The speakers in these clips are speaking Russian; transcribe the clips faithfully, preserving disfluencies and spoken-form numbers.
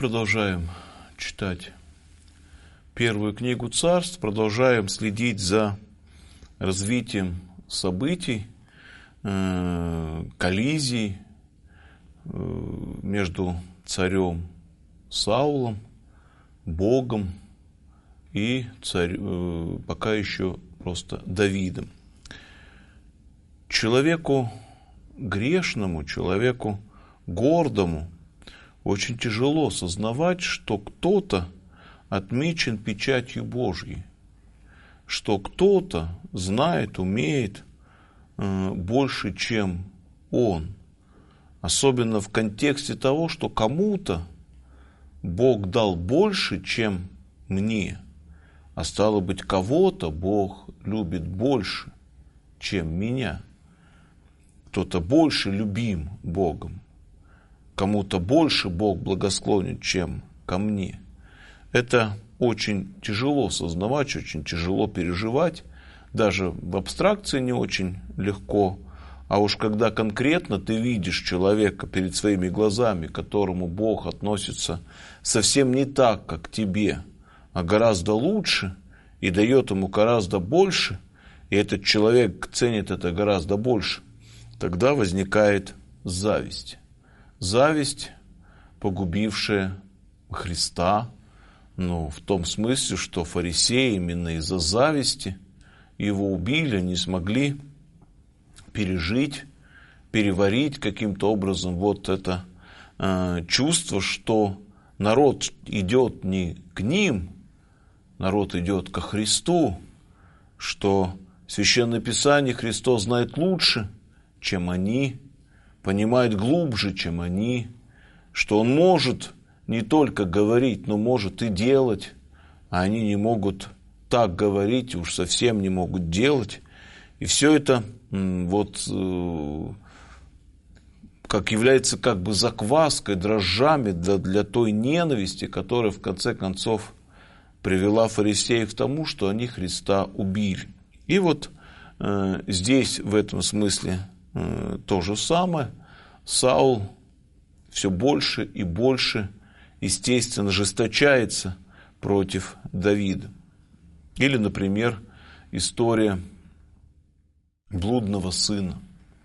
продолжаем читать первую книгу Царств, продолжаем следить за развитием событий, коллизий между царем Саулом, Богом и царь, пока еще просто Давидом. Человеку грешному, человеку гордому очень тяжело сознавать, что кто-то отмечен печатью Божьей, что кто-то знает, умеет больше, чем он. Особенно в контексте того, что кому-то Бог дал больше, чем мне, а стало быть, кого-то Бог любит больше, чем меня. Кто-то больше любим Богом, кому-то больше Бог благосклонен, чем ко мне. Это очень тяжело сознавать, очень тяжело переживать, даже в абстракции не очень легко, а уж когда конкретно ты видишь человека перед своими глазами, к которому Бог относится совсем не так, как к тебе, а гораздо лучше и дает ему гораздо больше, и этот человек ценит это гораздо больше, тогда возникает зависть. Зависть, погубившая Христа, ну, в том смысле, что фарисеи именно из-за зависти его убили, не смогли пережить, переварить каким-то образом вот это э, чувство, что народ идет не к ним, народ идет ко Христу, что Священное Писание Христос знает лучше, чем они, понимает глубже, чем они, что Он может не только говорить, но может и делать, а они не могут так говорить, уж совсем не могут делать. И все это вот как является как бы закваской, дрожжами для, для той ненависти, которая в конце концов привела фарисеев к тому, что они Христа убили. И вот э, здесь в этом смысле э, то же самое. Саул все больше и больше, естественно, жесточается против Давида. Или, например, история блудного сына.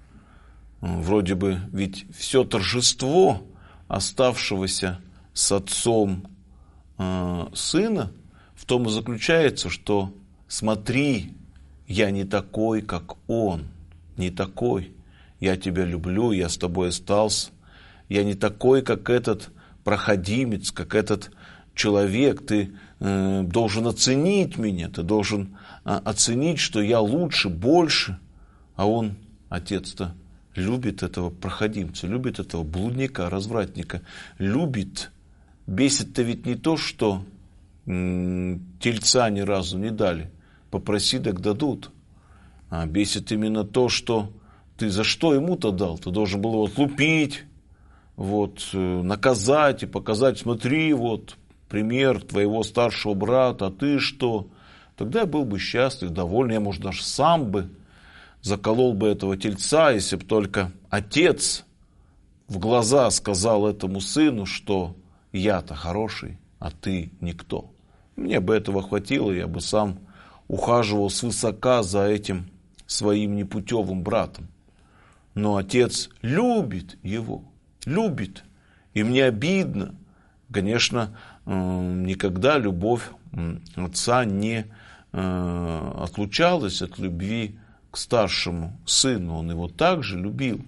Вроде бы ведь все торжество оставшегося с отцом э, сына в том и заключается, что смотри, я не такой, как он, не такой. Я тебя люблю, я с тобой остался. Я не такой, как этот проходимец, как этот человек. Ты э, должен оценить меня, ты должен э, оценить, что я лучше, больше. А он, отец-то, любит этого проходимца, любит этого блудника, развратника. Любит. Бесит-то ведь не то, что м, тельца ни разу не дали. Попроси, так дадут. А бесит именно то, что ты за что ему-то дал? Ты должен был его отлупить, вот, наказать и показать, смотри, вот, пример твоего старшего брата, а ты что? Тогда я был бы счастлив, доволен, я, может, даже сам бы заколол бы этого тельца, если бы только отец в глаза сказал этому сыну, что я-то хороший, а ты никто. Мне бы этого хватило, я бы сам ухаживал свысока за этим своим непутевым братом. Но отец любит его, любит, и мне обидно. Конечно, никогда любовь отца не отлучалась от любви к старшему сыну, он его также любил.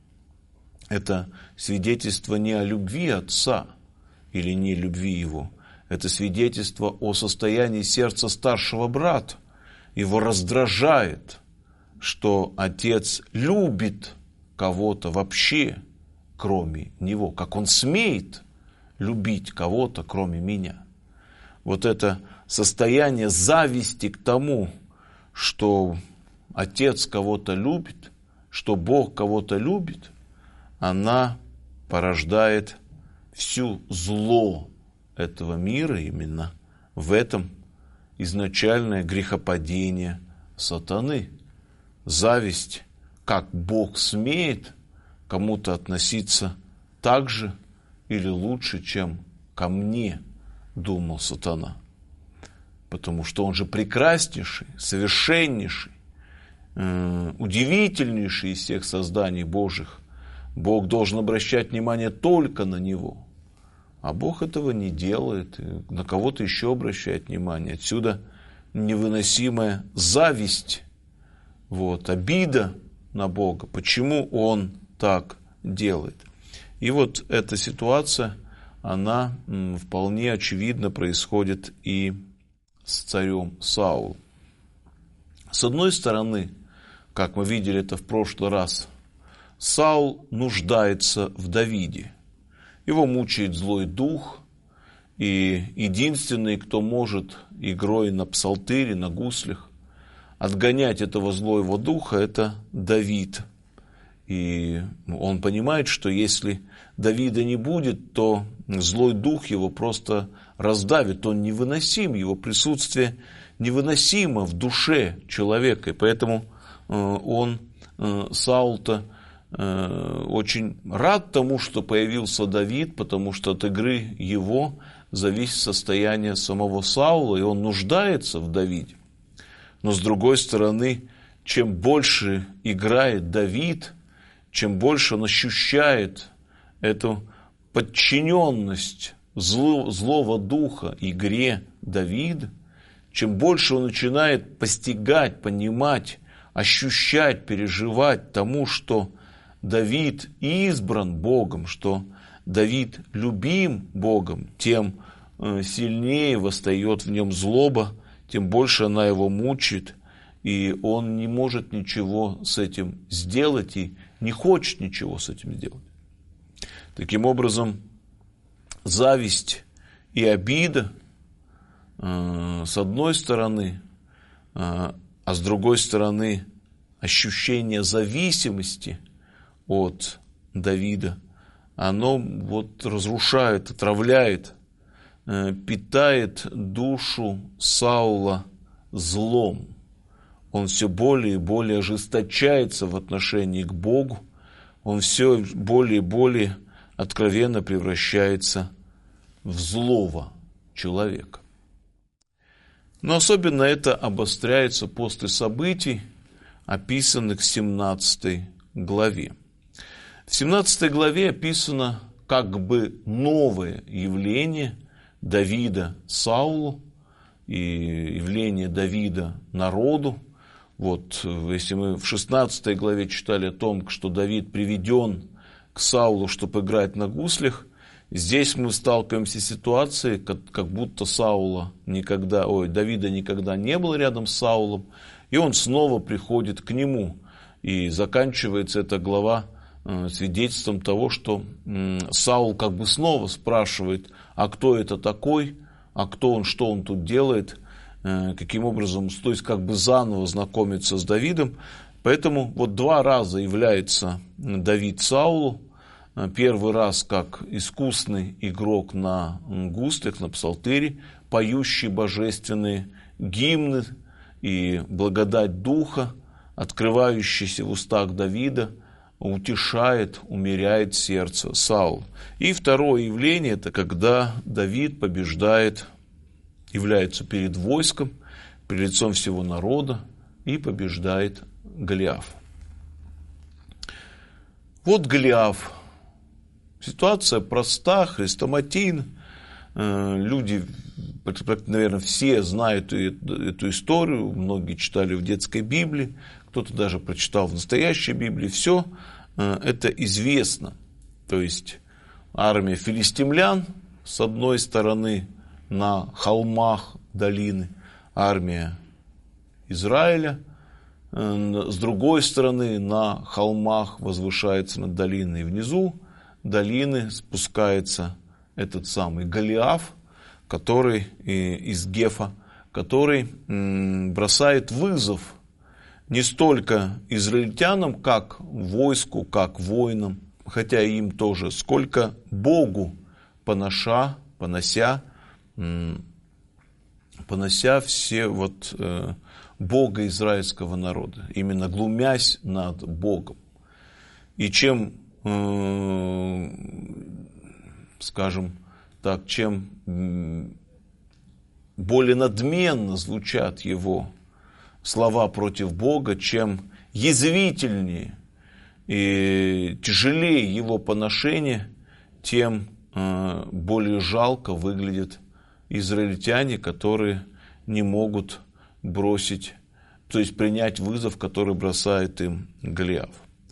Это свидетельство не о любви отца или не любви его, это свидетельство о состоянии сердца старшего брата. Его раздражает, что отец любит кого-то вообще, кроме него, как он смеет любить кого-то, кроме меня. Вот это состояние зависти к тому, что отец кого-то любит, что Бог кого-то любит, она порождает всю зло этого мира именно в этом изначальное грехопадение сатаны. Зависть, как Бог смеет кому-то относиться так же или лучше, чем ко мне, думал сатана. Потому что он же прекраснейший, совершеннейший, э, удивительнейший из всех созданий Божьих. Бог должен обращать внимание только на него. А Бог этого не делает, и на кого-то еще обращает внимание. Отсюда невыносимая зависть, вот, обида на Бога. Почему Он так делает? И вот эта ситуация, она вполне очевидно происходит и с царем Саулом. С одной стороны, как мы видели это в прошлый раз, Саул нуждается в Давиде. Его мучает злой дух, и единственный, кто может игрой на псалтыре, на гуслях отгонять этого злого духа, это Давид. И он понимает, что если Давида не будет, то злой дух его просто раздавит, он невыносим, его присутствие невыносимо в душе человека. И поэтому он, Саул-то, очень рад тому, что появился Давид, потому что от игры его зависит состояние самого Саула, и он нуждается в Давиде. Но с другой стороны, чем больше играет Давид, чем больше он ощущает эту подчиненность зло, злого духа игре Давида, чем больше он начинает постигать, понимать, ощущать, переживать тому, что Давид избран Богом, что Давид любим Богом, тем сильнее восстает в нем злоба, тем больше она его мучает, и он не может ничего с этим сделать и не хочет ничего с этим сделать. Таким образом, зависть и обида э, с одной стороны, э, а с другой стороны ощущение зависимости от Давида, оно вот разрушает, отравляет, э, питает душу Саула злом. Он все более и более ожесточается в отношении к Богу, он все более и более откровенно превращается в злого человека. Но особенно это обостряется после событий, описанных в семнадцатой главе. В семнадцатой главе описано как бы новое явление Давида Саулу и явление Давида народу. Вот, если мы в шестнадцатой главе читали о том, что Давид приведен к Саулу, чтобы играть на гуслях, здесь мы сталкиваемся с ситуацией, как, как будто Саула никогда, ой, Давида никогда не было рядом с Саулом, и он снова приходит к нему. И заканчивается эта глава э, свидетельством того, что э, Саул как бы снова спрашивает, а кто это такой, а кто он, что он тут делает, каким образом, то есть как бы заново знакомиться с Давидом. Поэтому вот два раза является Давид Саулу. Первый раз как искусный игрок на гуслях, на псалтыре, поющий божественные гимны и благодать Духа, открывающийся в устах Давида, утешает, умеряет сердце Саула. И второе явление, это когда Давид побеждает, является перед войском, перед лицом всего народа и побеждает Голиафа. Вот Голиаф. Ситуация проста, хрестоматийна. Люди, наверное, все знают эту историю, многие читали в детской Библии, кто-то даже прочитал в настоящей Библии. Все это известно. То есть армия филистимлян с одной стороны, на холмах долины армия Израиля, с другой стороны на холмах возвышается над долиной, и внизу долины спускается этот самый Голиаф, который из Гефа, который бросает вызов не столько израильтянам, как войску, как воинам, хотя и им тоже, сколько Богу, поноша, понося, понося все вот э, Бога израильского народа, именно глумясь над Богом. И чем, э, скажем так, чем более надменно звучат его слова против Бога, чем язвительнее и тяжелее его поношение, тем более жалко выглядят израильтяне, которые не могут бросить, то есть принять вызов, который бросает им Голиаф.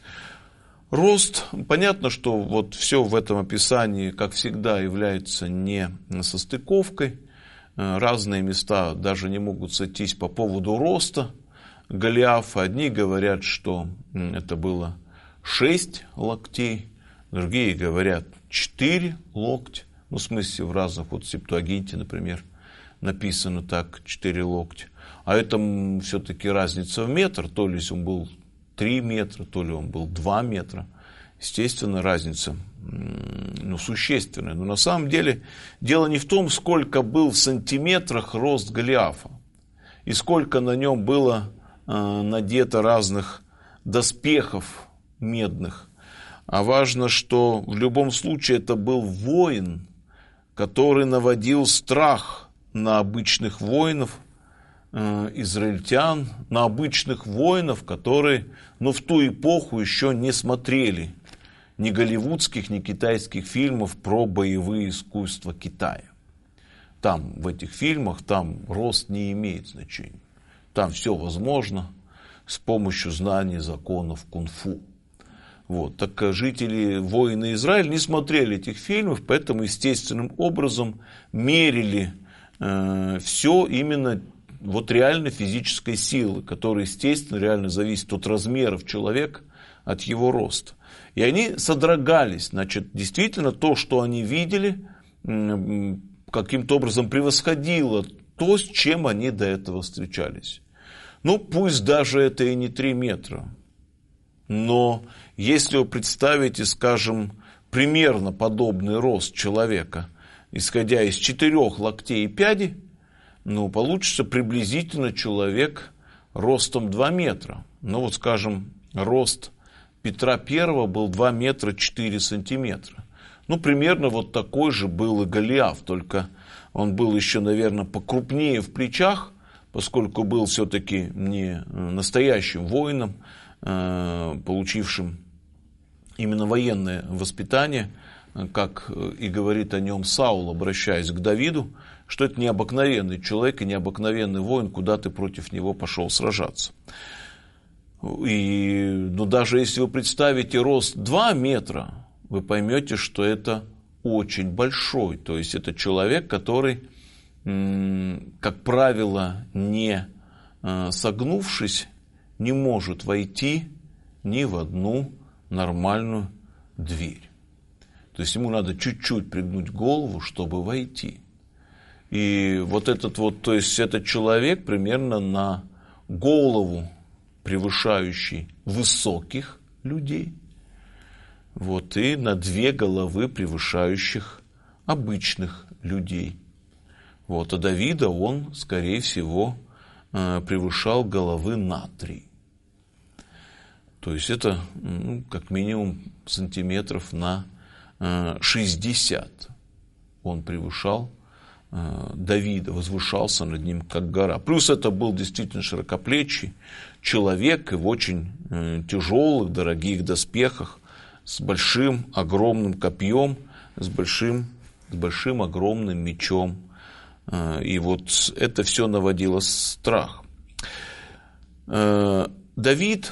Рост, понятно, что вот все в этом описании, как всегда, является не состыковкой. Разные места даже не могут сойтись по поводу роста Голиафа. Одни говорят, что это было шесть локтей, другие говорят четыре локтя. Ну, в смысле, в разных, вот в Септуагинте, например, написано так, четыре локтя. А это все-таки разница в метр, то ли он был три метра, то ли он был два метра. Естественно, разница ну, существенная. Но на самом деле дело не в том, сколько был в сантиметрах рост Голиафа и сколько на нем было э, надето разных доспехов медных. А важно, что в любом случае это был воин, который наводил страх на обычных воинов, э, израильтян, на обычных воинов, которые ну, в ту эпоху еще не смотрели ни голливудских, ни китайских фильмов про боевые искусства Китая. Там, в этих фильмах, там рост не имеет значения. Там все возможно с помощью знаний законов кунг-фу. Вот. Так жители, воины Израиля не смотрели этих фильмов, поэтому естественным образом мерили э, все именно вот реально физической силы, которая, естественно, реально зависит от размеров человека, от его роста. И они содрогались. Значит, действительно, то, что они видели, каким-то образом превосходило то, с чем они до этого встречались. Ну, пусть даже это и не три метра. Но если вы представите, скажем, примерно подобный рост человека, исходя из четырех локтей и пяди, ну, получится приблизительно человек ростом два метра. Ну, вот, скажем, рост Петра Первого был два метра четыре сантиметра. Ну, примерно вот такой же был и Голиаф, только он был еще, наверное, покрупнее в плечах, поскольку был все-таки не настоящим воином, получившим именно военное воспитание, как и говорит о нем Саул, обращаясь к Давиду, что это необыкновенный человек и необыкновенный воин, куда ты против него пошел сражаться. И, ну, даже если вы представите рост два метра, вы поймете, что это очень большой. То есть это человек, который, как правило, не согнувшись, не может войти ни в одну нормальную дверь. То есть ему надо чуть-чуть пригнуть голову, чтобы войти. И вот этот вот, то есть этот человек примерно на голову превышающий высоких людей, вот, и на две головы превышающих обычных людей. Вот, а Давида он, скорее всего, превышал головы на три. То есть это ну, как минимум сантиметров на шестьдесят он превышал Давида, возвышался над ним как гора. Плюс это был действительно широкоплечий человек и в очень тяжелых, дорогих доспехах, с большим, огромным копьем, с большим, с большим, огромным мечом. И вот это все наводило страх. Давид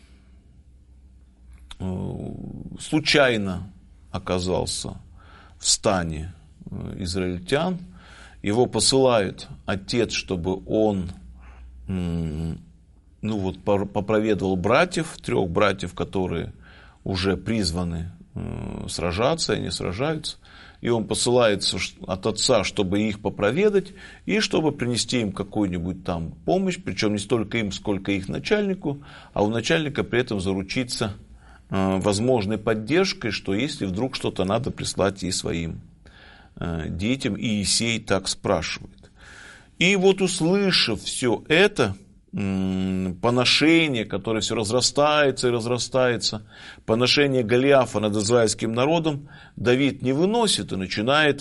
случайно оказался в стане израильтян. Его посылает отец, чтобы он ну вот, попроведывал братьев, трех братьев, которые уже призваны сражаться, и они сражаются. И он посылается от отца, чтобы их попроведать, и чтобы принести им какую-нибудь там помощь, причем не столько им, сколько их начальнику, а у начальника при этом заручиться возможной поддержкой, что если вдруг что-то надо, прислать и своим детям, и Иисей так спрашивает. И вот услышав все это, поношение, которое все разрастается и разрастается, поношение Голиафа над израильским народом, Давид не выносит и начинает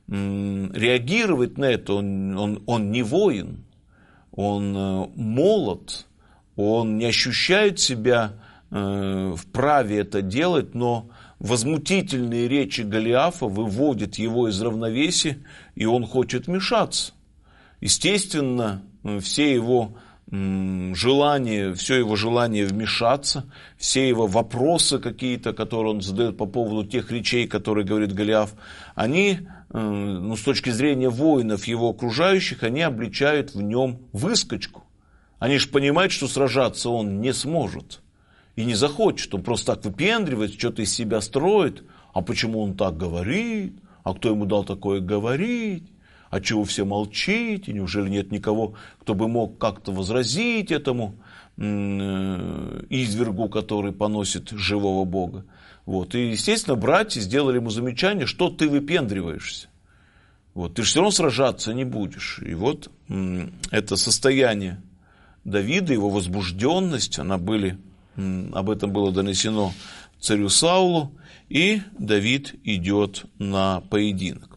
реагировать на это, он, он, он не воин, он молод, он не ощущает себя вправе это делать, но возмутительные речи Голиафа выводят его из равновесия, и он хочет вмешаться. Естественно, все его желание, все его желание вмешаться, все его вопросы какие-то, которые он задает по поводу тех речей, которые говорит Голиаф, они, ну, с точки зрения воинов его окружающих, они обличают в нем выскочку. Они же понимают, что сражаться он не сможет и не захочет. Он просто так выпендривает, что-то из себя строит. А почему он так говорит? А кто ему дал такое говорить? А чего все молчите? Неужели нет никого, кто бы мог как-то возразить этому извергу, который поносит живого Бога? Вот. И, естественно, братья сделали ему замечание, что ты выпендриваешься. Вот. Ты же все равно сражаться не будешь. И вот это состояние Давида, его возбужденность, она были, об этом было донесено царю Саулу, и Давид идет на поединок.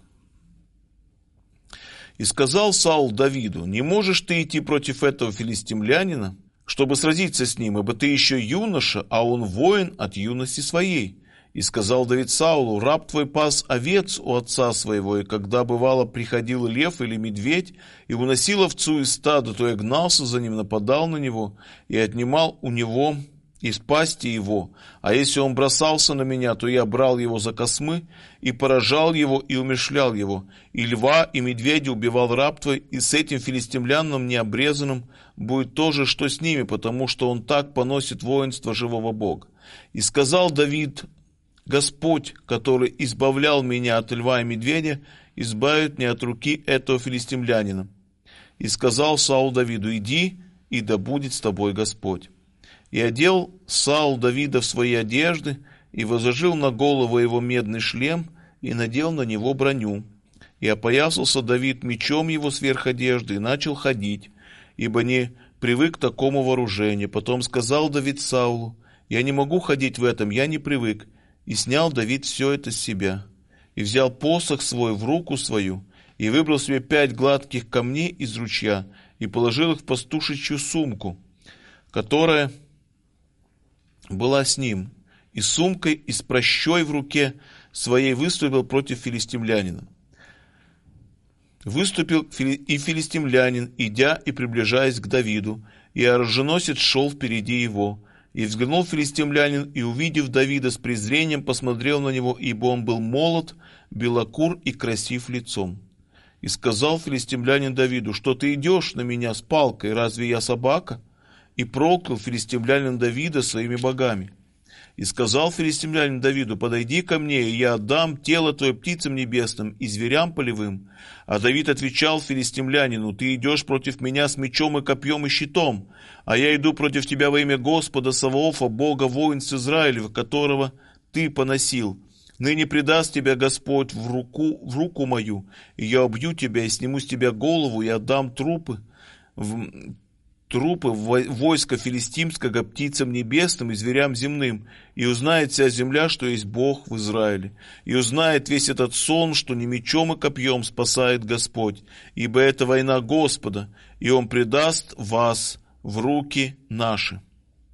И сказал Саул Давиду: не можешь ты идти против этого филистимлянина, чтобы сразиться с ним, ибо ты еще юноша, а он воин от юности своей. И сказал Давид Саулу: раб твой пас овец у отца своего, и когда, бывало, приходил лев или медведь, и уносил овцу из стада, то я гнался за ним, нападал на него, и отнимал у него из пасти его. А если он бросался на меня, то я брал его за космы, и поражал его, и умерщвлял его. И льва, и медведя убивал раб твой, и с этим филистимлянином необрезанным будет то же, что с ними, потому что он так поносит воинство живого Бога. И сказал Давид: Господь, который избавлял меня от льва и медведя, избавит меня от руки этого филистимлянина. И сказал Саул Давиду: иди, и да будет с тобой Господь. И одел Саул Давида в свои одежды, и возложил на голову его медный шлем, и надел на него броню. И опоясался Давид мечом его сверх одежды, и начал ходить, ибо не привык к такому вооружению. Потом сказал Давид Саулу: я не могу ходить в этом, я не привык. И снял Давид все это с себя, и взял посох свой в руку свою, и выбрал себе пять гладких камней из ручья, и положил их в пастушечью сумку, которая была с ним, и сумкой, и с пращой в руке своей выступил против филистимлянина. Выступил и филистимлянин, идя и приближаясь к Давиду, и оруженосец шел впереди его. И взглянул филистимлянин, и, увидев Давида, с презрением посмотрел на него, ибо он был молод, белокур и красив лицом. И сказал филистимлянин Давиду: что ты идешь на меня с палкой, разве я собака? И проклял филистимлянин Давида своими богами. И сказал филистимлянин Давиду: подойди ко мне, и я отдам тело твое птицам небесным и зверям полевым. А Давид отвечал филистимлянину: ты идешь против меня с мечом и копьем и щитом, а я иду против тебя во имя Господа Саваофа, Бога воинств Израилева, которого ты поносил. Ныне предаст тебя Господь в руку, в руку мою, и я убью тебя, и сниму с тебя голову, и отдам трупы в трупы войска филистимского птицам небесным и зверям земным, и узнает вся земля, что есть Бог в Израиле, и узнает весь этот сон, что не мечом и копьем спасает Господь, ибо это война Господа, и Он предаст вас в руки наши.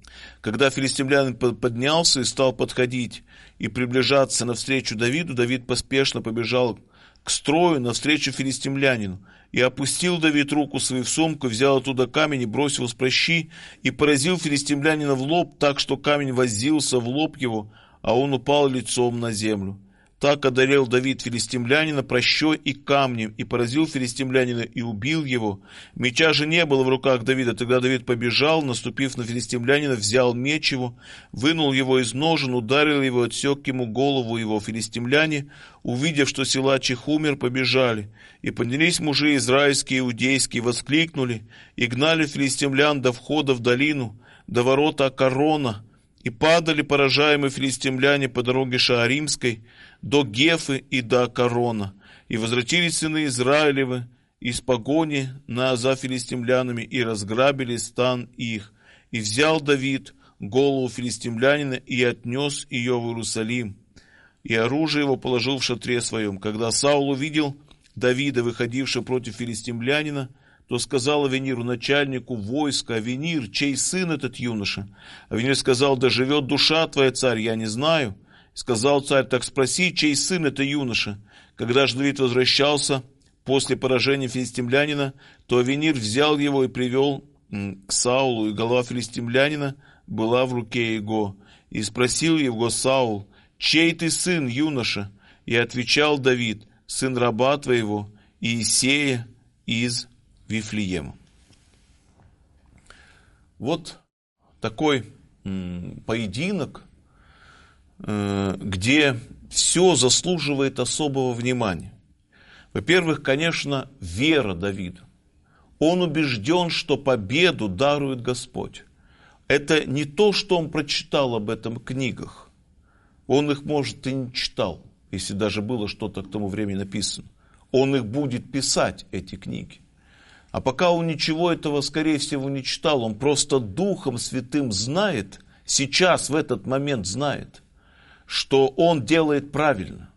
Когда филистимлянин поднялся и стал подходить и приближаться навстречу Давиду, Давид поспешно побежал к строю навстречу филистимлянину. И опустил Давид руку свою в сумку, взял оттуда камень и бросил с пращи, и поразил филистимлянина в лоб так, что камень воззился в лоб его, а он упал лицом на землю. Так одолел Давид филистимлянина пращой и камнем, и поразил филистимлянина, и убил его. Меча же не было в руках Давида. Тогда Давид побежал, наступив на филистимлянина, взял меч его, вынул его из ножен, ударил его, отсек ему голову его. Филистимляне, увидев, что силачих умер, побежали. И поднялись мужи израильские и иудейские, воскликнули, и гнали филистимлян до входа в долину, до ворота Акарона, и падали поражаемые филистимляне по дороге Шааримской до Гефы и до Акарона. И возвратились сыны Израилевы из погони на за филистимлянами и разграбили стан их. И взял Давид голову филистимлянина и отнес ее в Иерусалим, и оружие его положил в шатре своем. Когда Саул увидел, Давида, выходившего против филистимлянина, то сказал Авениру, начальнику войска: Авенир, чей сын этот юноша? Авенир сказал: да живет душа твоя, царь, я не знаю. Сказал царь: так спроси, чей сын это юноша? Когда же Давид возвращался после поражения филистимлянина, то Авенир взял его и привел к Саулу, и голова филистимлянина была в руке его. И спросил его Саул: чей ты сын, юноша? И отвечал Давид: сын раба твоего, Иисея из Вифлеема. Вот такой м, поединок, э, где все заслуживает особого внимания. Во-первых, конечно, вера Давида. Он убежден, что победу дарует Господь. Это не то, что он прочитал об этом в книгах. Он их, может, и не читал, если даже было что-то к тому времени написано. Он их будет писать, эти книги. А пока он ничего этого, скорее всего, не читал, он просто Духом Святым знает, сейчас, в этот момент знает, что он делает правильно,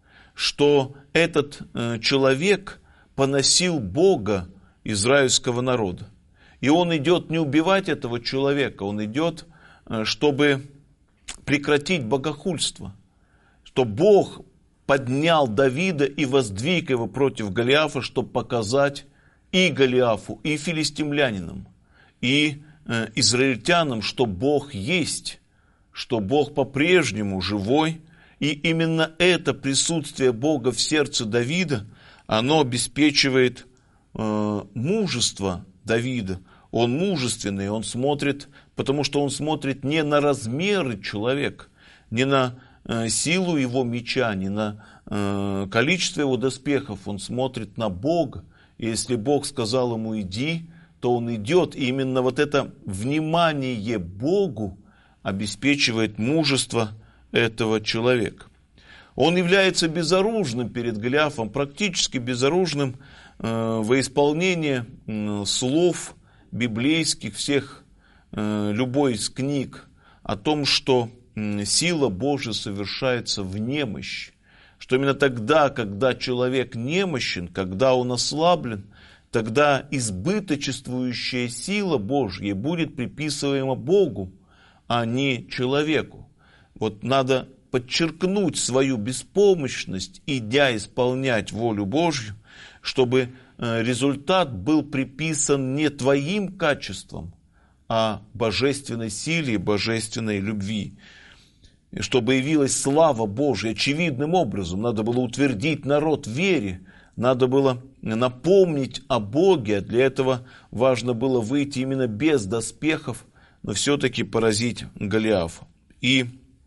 что этот э, человек поносил Бога израильского народа. И он идет не убивать этого человека, он идет, э, чтобы прекратить богохульство, что Бог поднял Давида и воздвиг его против Голиафа, чтобы показать и Голиафу, и филистимлянинам, и э, израильтянам, что Бог есть, что Бог по-прежнему живой, и именно это присутствие Бога в сердце Давида, оно обеспечивает э, мужество Давида. Он мужественный, он смотрит, потому что он смотрит не на размеры человека, не на э, силу его меча, не на э, количество его доспехов, он смотрит на Бога. И если Бог сказал ему иди, то он идет. И именно вот это внимание Богу обеспечивает мужество этого человека. Он является безоружным перед Голиафом, практически безоружным э, во исполнении э, слов библейских, всех, э, любой из книг о том, что э, сила Божия совершается в немощь. Что именно тогда, когда человек немощен, когда он ослаблен, тогда избыточествующая сила Божья будет приписываема Богу, а не человеку. Вот надо подчеркнуть свою беспомощность, идя исполнять волю Божью, чтобы результат был приписан не твоим качествам, а божественной силе, божественной любви. И чтобы явилась слава Божья очевидным образом, надо было утвердить народ в вере, надо было напомнить о Боге, а для этого важно было выйти именно без доспехов, но все-таки поразить Голиафа. И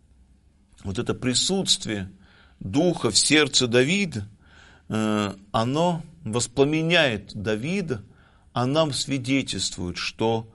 вот это присутствие Духа в сердце Давида, оно воспламеняет Давида, а нам свидетельствует, что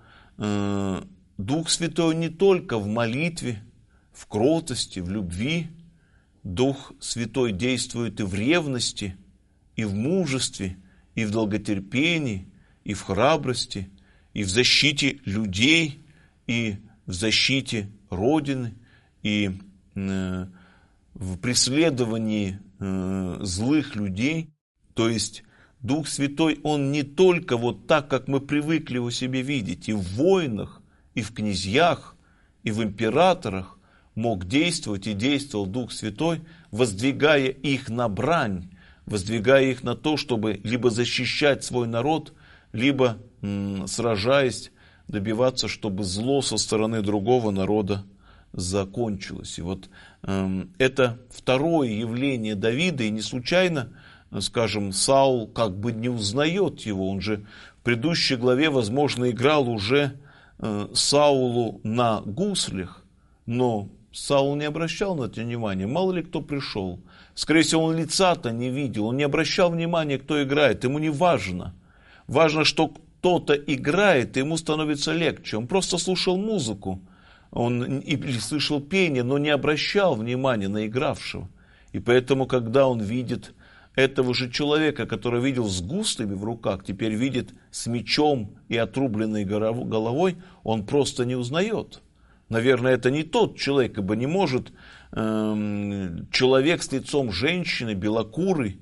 Дух Святой не только в молитве, в кротости, в любви. Дух Святой действует и в ревности, и в мужестве, и в долготерпении, и в храбрости, и в защите людей, и в защите Родины, и э, в преследовании э, злых людей. То есть Дух Святой, Он не только вот так, как мы привыкли его себе видеть, и в войнах, и в князьях, и в императорах, мог действовать и действовал Дух Святой, воздвигая их на брань, воздвигая их на то, чтобы либо защищать свой народ, либо, м, сражаясь, добиваться, чтобы зло со стороны другого народа закончилось. И вот э, это второе явление Давида, и не случайно, скажем, Саул как бы не узнает его, он же в предыдущей главе, возможно, играл уже э, Саулу на гуслях, но Саул не обращал на это внимания, мало ли кто пришел. Скорее всего, он лица-то не видел, он не обращал внимания, кто играет, ему не важно. Важно, что кто-то играет, и ему становится легче. Он просто слушал музыку, он или слышал пение, но не обращал внимания на игравшего. И поэтому, когда он видит этого же человека, который видел с гуслями в руках, теперь видит с мечом и отрубленной головой, он просто не узнает. Наверное, это не тот человек, ибо не может э, человек с лицом женщины, белокурый,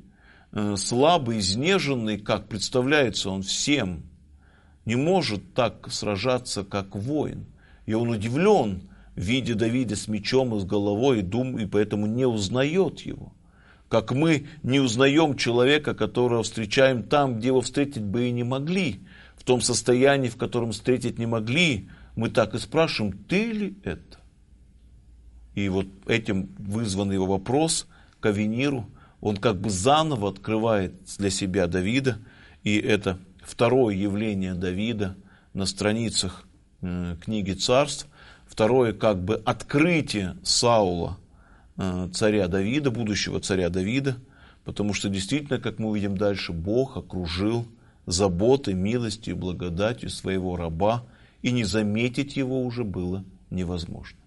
слабый, изнеженный, как представляется он всем, не может так сражаться, как воин. И он удивлен, видя Давида с мечом и с головой, и, дум, и поэтому не узнает его. Как мы не узнаем человека, которого встречаем там, где его встретить бы и не могли. В том состоянии, в котором встретить не могли, мы так и спрашиваем, ты ли это? И вот этим вызван его вопрос к Авениру. Он как бы заново открывает для себя Давида. И это второе явление Давида на страницах э, книги Царств. Второе как бы открытие Саула, э, царя Давида, будущего царя Давида. Потому что действительно, как мы увидим дальше, Бог окружил заботой, милостью и благодатью своего раба. И не заметить его уже было невозможно.